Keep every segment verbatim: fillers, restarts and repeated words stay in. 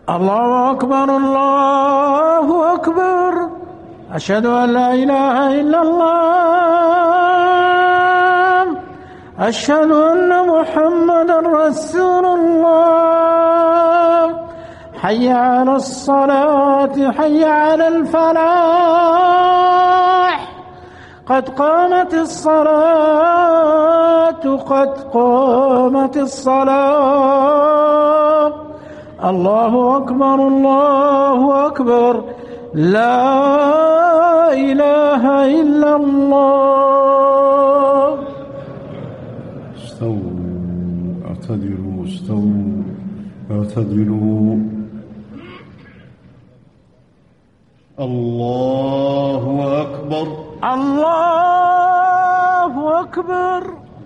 الله أكبر الله أكبر. أشهد أن لا إله إلا الله. أشهد أن محمدا رسول الله. حي على الصلاة حي على الفلاح. قد قامت الصلاة قد قامت الصلاة. الله أكبر الله أكبر. لا إله إلا الله. استووا اعتدلوا استووا اعتدلوا. الله أكبر الله أكبر.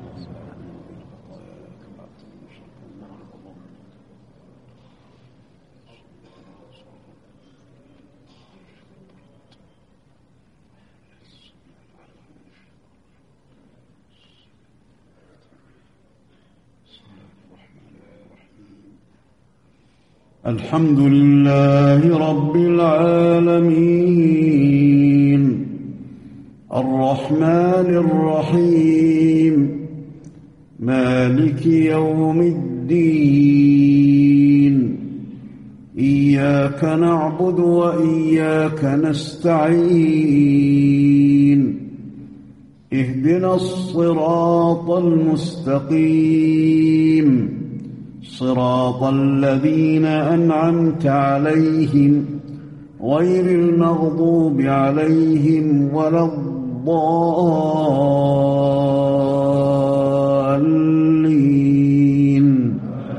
الحمد لله رب العالمين الرحمن الرحيم مالك يوم الدين. إياك نعبد وإياك نستعين. اهدنا الصراط المستقيم صراط الذين أنعمت عليهم غير المغضوب عليهم ولا الضالين.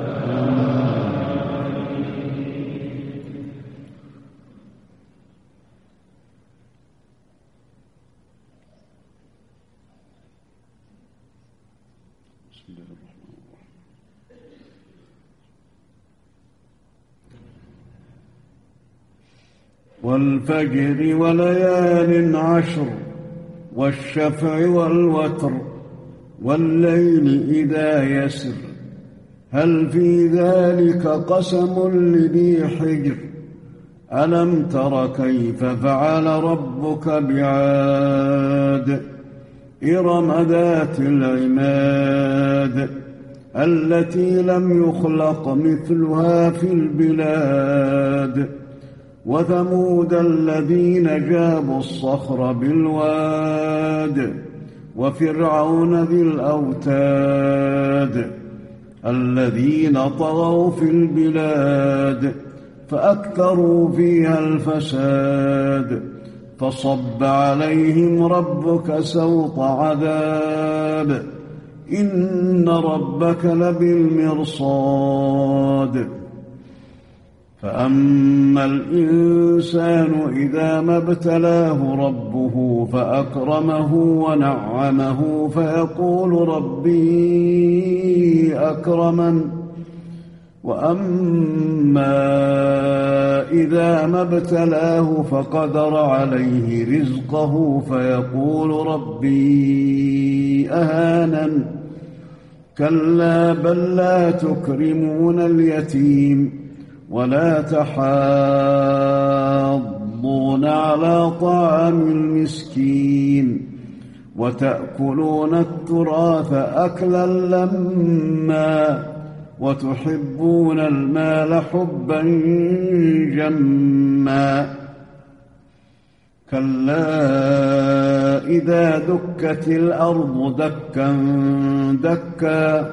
والفجر وليال عشر والشفع والوتر والليل إذا يسر هل في ذلك قسم لذي حجر ألم تر كيف فعل ربك بعاد إرم ذات العماد التي لم يخلق مثلها في البلاد وثمود الذين جابوا الصخر بالواد وفرعون ذي الأوتاد الذين طغوا في البلاد فأكثروا فيها الفساد فصب عليهم ربك سوط عذاب إن ربك لبالمرصاد. فأما الإنسان إذا ما ابتلاه ربه فأكرمه ونعمه فيقول ربي أكرمن وأما إذا ما ابتلاه فقدر عليه رزقه فيقول ربي أهانن كلا بل لا تكرمون اليتيم ولا تحاضون على طعام المسكين وتأكلون التراث أكلا لما وتحبون المال حبا جما كلا إذا دكت الأرض دكا دكا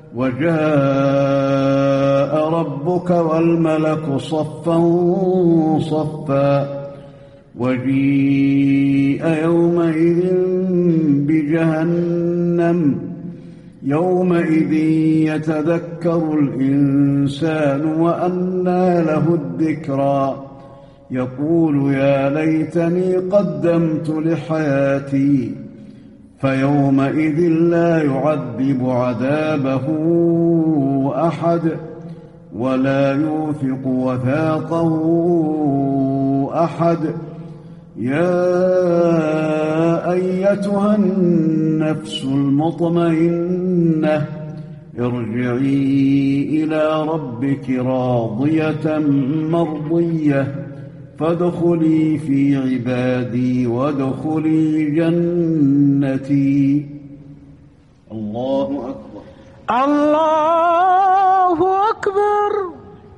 وجاء ربك والملك صفا صفا وجيء يومئذ بجهنم يومئذ يتذكر الإنسان وأنى له الذكرى يقول يا ليتني قدمت لحياتي فيومئذ لا يعذب عذابه أحد ولا يوثق وثاقه أحد. يا أيتها النفس المطمئنة ارجعي إلى ربك راضية مرضية فادخلي في عبادي وادخلي جنتي. الله أكبر. الله أكبر.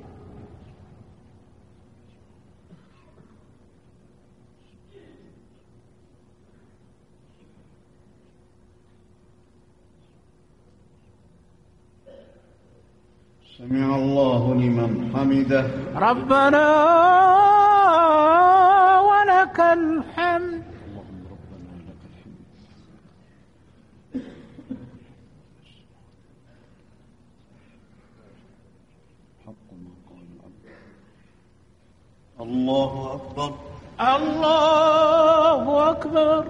سمع الله لمن حمده. ربنا ولك الحمد. الله أكبر. الله أكبر.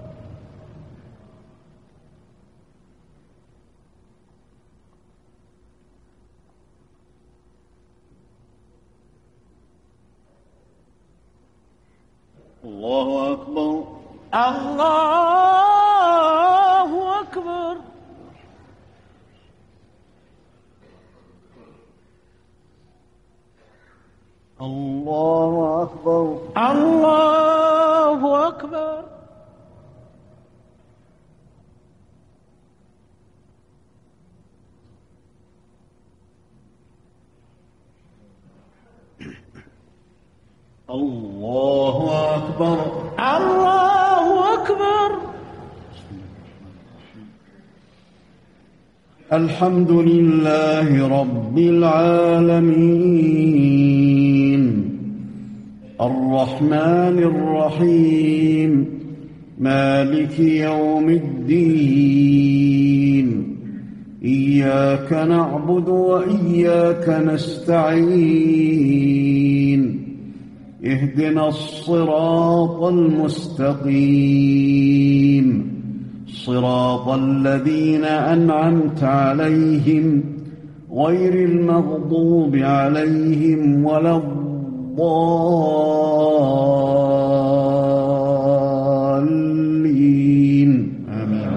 الله أكبر. الله أكبر. الله أكبر. الله أكبر. الله أكبر. الله أكبر. الحمد لله رب العالمين الرحمن الرحيم مالك يوم الدين إياك نعبد وإياك نستعين اهدنا الصراط المستقيم صراط الذين أنعمت عليهم غير المغضوب عليهم ولا الضالين آمين.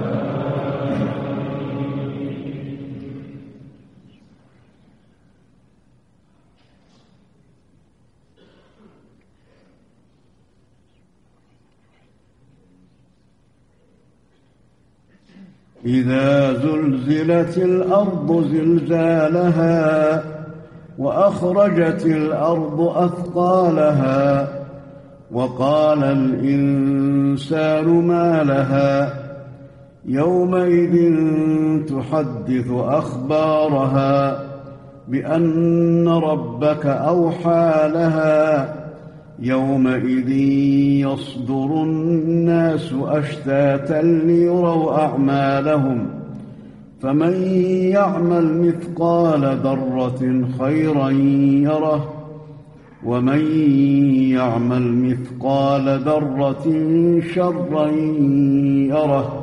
إذا زلزلت الأرض زلزالها وأخرجت الأرض أثقالها وقال الإنسان ما لها يومئذ تحدث أخبارها بأن ربك أوحى لها يومئذ يصدر الناس أشتاتا ليروا أعمالهم فمن يعمل مثقال ذرة خيرا يره ومن يعمل مثقال ذرة شرا يره.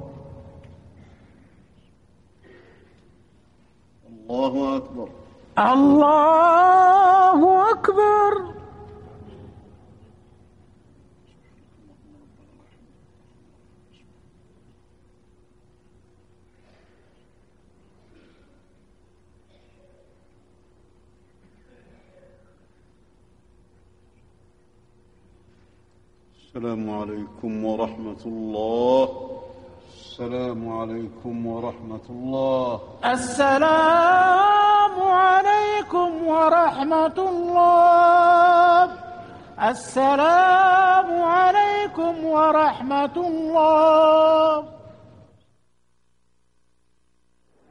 الله أكبر. الله أكبر. السلام عليكم ورحمة الله. السلام عليكم ورحمة الله. السلام عليكم ورحمة الله. السلام عليكم ورحمة الله.